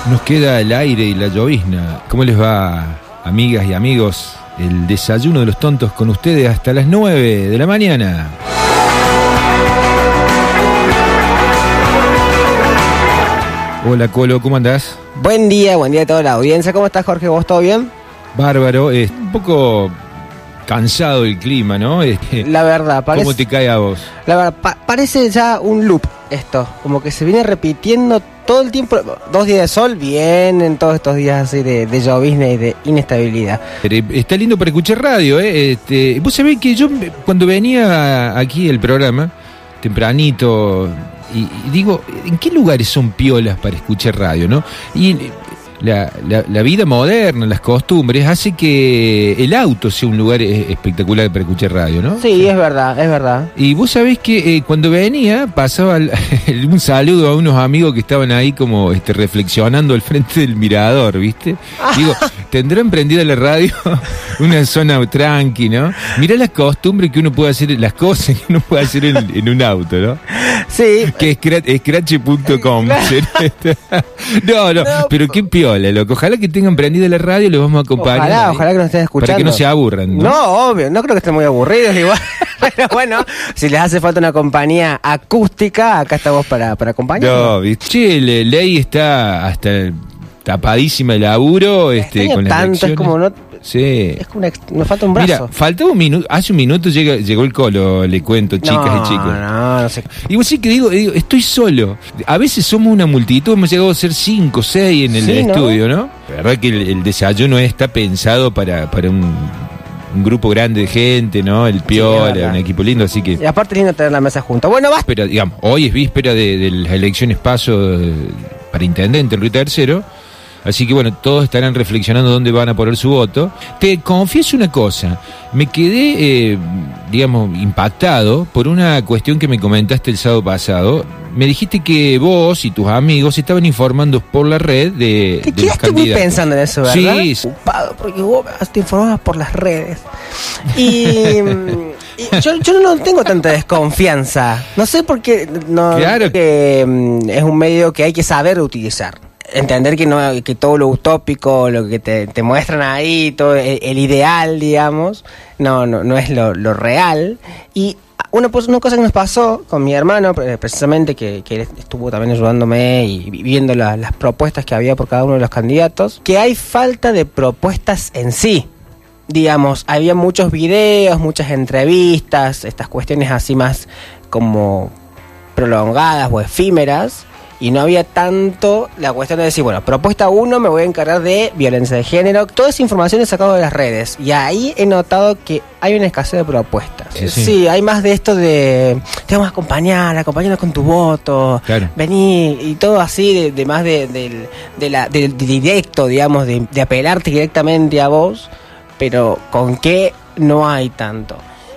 Nos queda el aire y la llovizna. ¿Cómo les va, amigas y amigos? El desayuno de los tontos con ustedes hasta las 9 de la mañana. Hola, Colo, ¿cómo andás? Buen día a toda la audiencia. ¿Cómo estás, Jorge? ¿Vos todo bien? Bárbaro, un poco cansado el clima, ¿no? La verdad, parece... ¿Cómo te cae a vos? La verdad, parece ya un loop esto, como que se viene repitiendo todo el tiempo. 2 días de sol, vienen todos estos días así de llovizna y de inestabilidad. Está lindo para escuchar radio, ¿eh? Vos sabés que yo cuando venía aquí el programa, tempranito, y digo, ¿en qué lugares son piolas para escuchar radio, no? Y la vida moderna, las costumbres, hace que el auto sea un lugar espectacular para escuchar radio, ¿no? Sí, es verdad. Y vos sabés que cuando venía pasaba un saludo a unos amigos que estaban ahí como reflexionando al frente del mirador, ¿viste? Digo, ¿tendrán prendida la radio? Una zona tranqui, ¿no? Mirá las costumbres que uno puede hacer, las cosas que uno puede hacer en un auto, ¿no? Sí. Que es scratch.com. No, pero qué piola, loco. Ojalá que tengan prendida la radio, los vamos a acompañar. Ojalá que nos estén escuchando. Para que no se aburran, ¿no? No, obvio, no creo que estén muy aburridos igual. Pero bueno, si les hace falta una compañía acústica, acá estamos para acompañar. No, che, Ley está hasta tapadísima de laburo, con las tanto, es como no... Sí. Es como nos falta un brazo. Mira, faltaba un minuto, hace un minuto llegó el Colo, le cuento, chicas y chicos. No sé. Y vos sí que digo, estoy solo. A veces somos una multitud, hemos llegado a ser 5 o 6 en el estudio, ¿no? La verdad que el desayuno está pensado para un grupo grande de gente, ¿no? El Piola, un equipo lindo, así que... Y aparte es lindo tener la mesa junta. Bueno, basta. Pero, digamos, hoy es víspera de las elecciones paso para intendente en Río Tercero. Así que bueno, todos estarán reflexionando dónde van a poner su voto. Te confieso una cosa, me quedé, impactado por una cuestión que me comentaste el sábado pasado. Me dijiste que vos y tus amigos estaban informando por la red de los candidatos. Estoy muy pensando en eso, ¿verdad? Sí. Ocupado, porque vos te informabas por las redes. Y yo no tengo tanta desconfianza. No sé por qué. Claro. Que es un medio que hay que saber utilizar. Entender que todo lo utópico, lo que te muestran ahí, todo el ideal, digamos, no es lo real. Y una cosa que nos pasó con mi hermano, precisamente, que él estuvo también ayudándome y viendo las propuestas que había por cada uno de los candidatos, que hay falta de propuestas en sí. Digamos, había muchos videos, muchas entrevistas, estas cuestiones así más como prolongadas o efímeras. Y no había tanto la cuestión de decir, bueno, propuesta 1, me voy a encargar de violencia de género. Toda esa información es sacada de las redes. Y ahí he notado que hay una escasez de propuestas. Sí, hay más de esto de te vamos a acompañarnos con tu voto. Claro. Vení, y todo así, de más de directo, digamos, de apelarte directamente a vos. Pero con qué no hay tanto.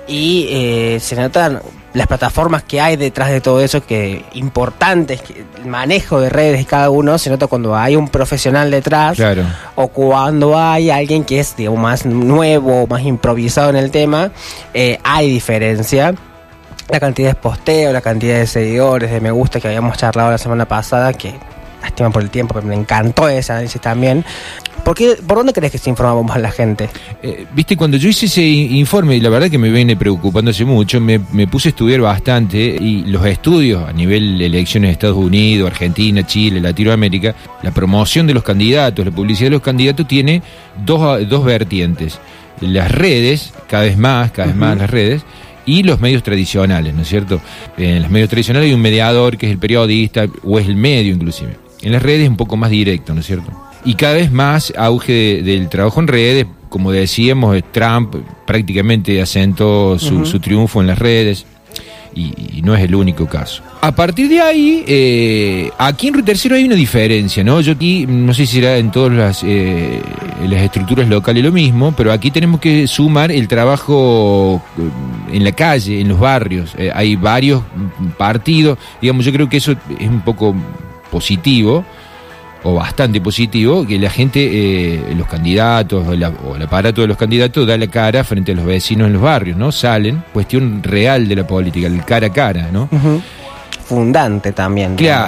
Y se notan las plataformas que hay detrás de todo eso, que importantes, que el manejo de redes de cada uno se nota cuando hay un profesional detrás, claro, o cuando hay alguien que es, digamos, más nuevo, más improvisado en el tema. Hay diferencia. La cantidad de posteos, la cantidad de seguidores, de me gusta que habíamos charlado la semana pasada, que lástima por el tiempo, pero me encantó ese análisis también. ¿Por dónde crees que se informa más la gente? Viste, cuando yo hice ese informe, y la verdad que me viene preocupando hace mucho, me puse a estudiar bastante, y los estudios a nivel de elecciones de Estados Unidos, Argentina, Chile, Latinoamérica, la promoción de los candidatos, la publicidad de los candidatos tiene dos vertientes. Las redes, cada vez más las redes, y los medios tradicionales, ¿no es cierto? En los medios tradicionales hay un mediador que es el periodista, o es el medio inclusive. En las redes es un poco más directo, ¿no es cierto? Y cada vez más auge del trabajo en redes, como decíamos, Trump prácticamente asentó su triunfo en las redes, y no es el único caso. A partir de ahí, aquí en Río Tercero hay una diferencia, ¿no? Yo aquí, no sé si será en todas las estructuras locales lo mismo, pero aquí tenemos que sumar el trabajo en la calle, en los barrios. Hay varios partidos, digamos, yo creo que eso es un poco positivo, o bastante positivo, que la gente, los candidatos o el aparato de los candidatos da la cara frente a los vecinos en los barrios, ¿no? Salen, cuestión real de la política, el cara a cara, ¿no? Fundante también. Claro.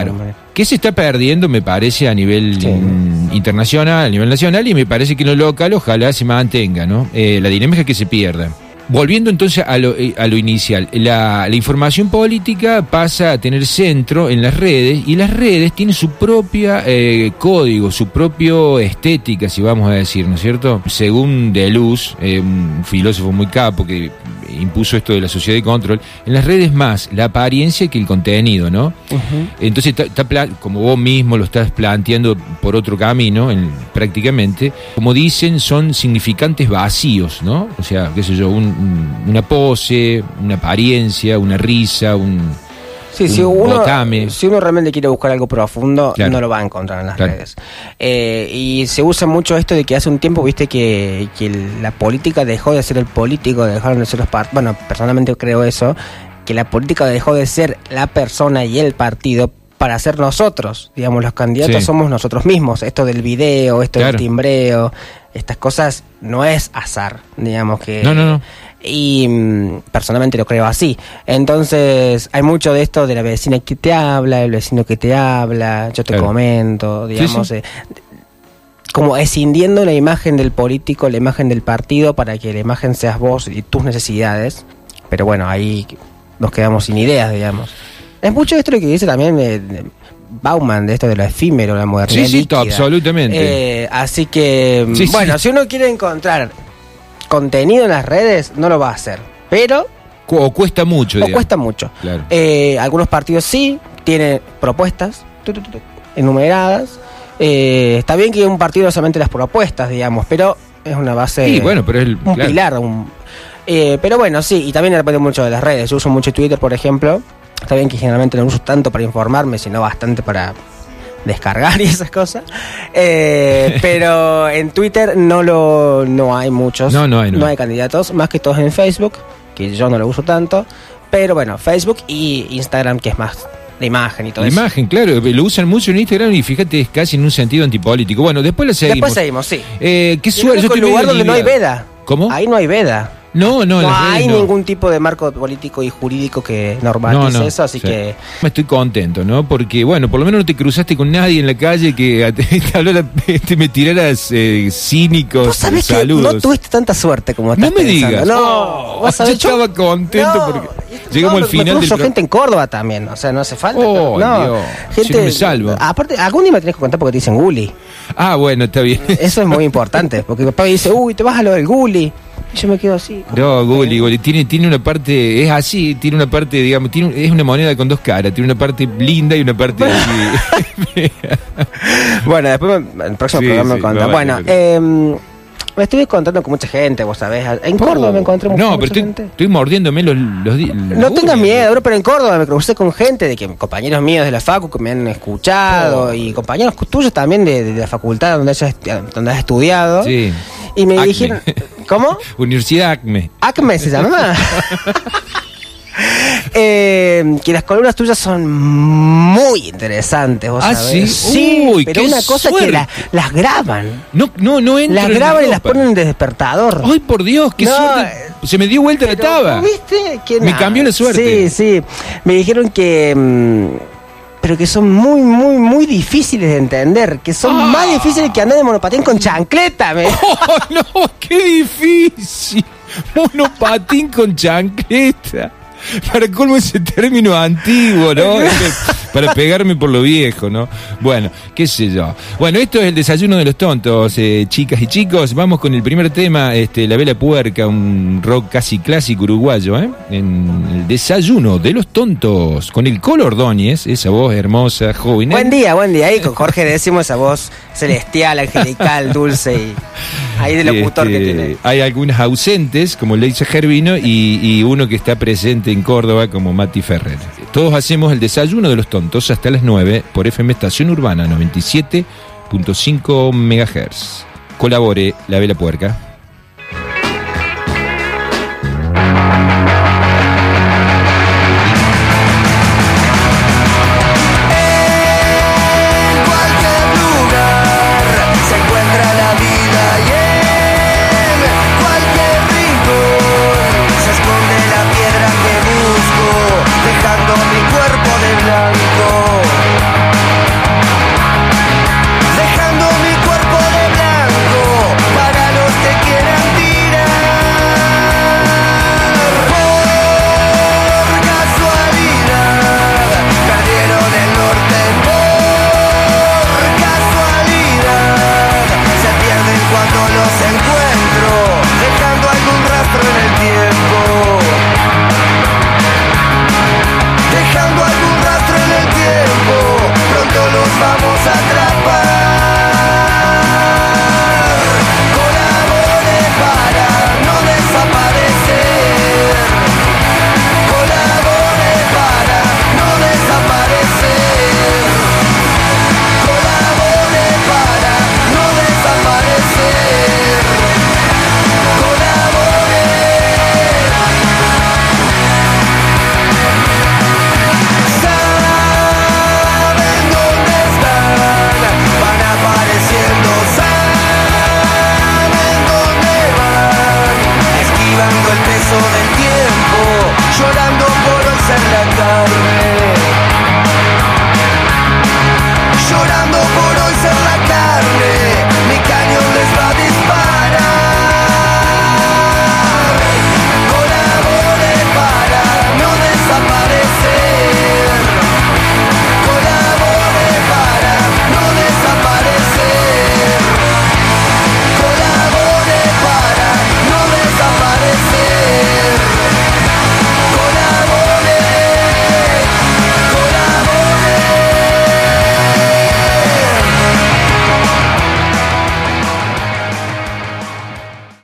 que se está perdiendo, me parece, a nivel internacional, a nivel nacional, y me parece que en lo local ojalá se mantenga, ¿no? La dinámica que se pierda. Volviendo entonces a lo inicial, la información política pasa a tener centro en las redes, y las redes tienen su propia código, su propia estética, si vamos a decir, ¿no es cierto? Según Deleuze, un filósofo muy capo que impuso esto de la sociedad de control, en las redes más la apariencia que el contenido, ¿no? Uh-huh. Entonces, como vos mismo lo estás planteando por otro camino, prácticamente, como dicen, son significantes vacíos, ¿no? O sea, qué sé yo, una pose, una apariencia, una risa, si uno realmente quiere buscar algo profundo, claro, no lo va a encontrar en las redes. Y se usa mucho esto de que hace un tiempo, viste, que la política dejó de ser el político, dejaron de ser los partidos. Bueno, personalmente creo eso, que la política dejó de ser la persona y el partido para ser nosotros. Digamos, los candidatos somos nosotros mismos. Esto del video, esto del timbreo, estas cosas no es azar, digamos que... No. Y personalmente lo creo así. Entonces hay mucho de esto de la vecina que te habla, el vecino que te habla, yo te comento, digamos, como escindiendo la imagen del político, la imagen del partido, para que la imagen seas vos y tus necesidades. Pero bueno, ahí nos quedamos sin ideas, digamos. Es mucho esto lo que dice también Bauman, de esto de lo efímero, la modernidad líquida. Absolutamente. Así que, si uno quiere encontrar contenido en las redes, no lo va a hacer, pero cuesta mucho, claro. Algunos partidos sí tienen propuestas enumeradas. Está bien que un partido no solamente las propuestas, digamos, pero es una base, pero es un pilar, pero bueno, sí, y también depende mucho de las redes. Yo uso mucho Twitter, por ejemplo. Está bien que generalmente no uso tanto para informarme, sino bastante para descargar y esas cosas, pero en Twitter no hay muchos, no hay candidatos, más que todos en Facebook, que yo no lo uso tanto, pero bueno, Facebook y Instagram, que es más la imagen y todo eso. La imagen, claro, lo usan mucho en Instagram y fíjate, es casi en un sentido antipolítico. Bueno, después la seguimos. Sí. Qué suerte. Es un lugar donde no hay veda. ¿Cómo? Ahí no hay veda. No hay ningún tipo de marco político y jurídico que normalice eso, así que... Me estoy contento, ¿no? Porque, bueno, por lo menos no te cruzaste con nadie en la calle que me tiraras cínicos. ¿Vos sabés que no tuviste tanta suerte como estás pensando? No me digas. No, yo estaba contento porque llegamos al final del gente en Córdoba también, o sea, no hace falta. Dios, gente, no me salvo. Aparte, algún día me tenés que contar porque te dicen Guli. Ah, bueno, está bien. Eso es muy importante, porque mi papá dice, te vas a lo del Guli. Y yo me quedo así. No, Guli, tiene una parte, es así, tiene una parte, digamos, es una moneda con dos caras, tiene una parte linda y una parte así. Bueno, después en el próximo programa me contas. Bueno, me estuve encontrando con mucha gente, vos sabés. En Córdoba me encontré con mucha gente. Estoy mordiéndome los no tengas miedo, pero en Córdoba me crucé con gente compañeros míos de la facu que me han escuchado, y compañeros tuyos también de la facultad donde has estudiado. Sí. Y me dijeron, ¿cómo? Universidad ACME. ACME se llama. Que las columnas tuyas son muy interesantes, vos sabés. Sí, uy, pero una cosa es que las graban. No entro. Las graban y las ponen de despertador. Ay, por Dios, qué suerte. Se me dio vuelta la taba. ¿Viste? Me cambió la suerte. Sí. Me dijeron que pero que son muy, muy, muy difíciles de entender, que son más difíciles que andar de monopatín con chancleta. ¡Oh, no! ¡Qué difícil! Monopatín con chancleta. Para colmo ese término antiguo, ¿no? Para pegarme por lo viejo, ¿no? Bueno, qué sé yo. Bueno, esto es el desayuno de los tontos, chicas y chicos. Vamos con el primer tema, La Vela Puerca, un rock casi clásico uruguayo, en el desayuno de los tontos, con el Colo Ordóñez, esa voz hermosa, joven. Buen día. Ahí con Jorge decimos esa voz celestial, angelical, dulce y ahí de locutor que tiene. Hay algunas ausentes, como Leisa Gervino, y uno que está presente en Córdoba, como Mati Ferrer. Todos hacemos el desayuno de los tontos hasta las 9 por FM Estación Urbana 97.5 MHz. Colabore La Vela Puerca.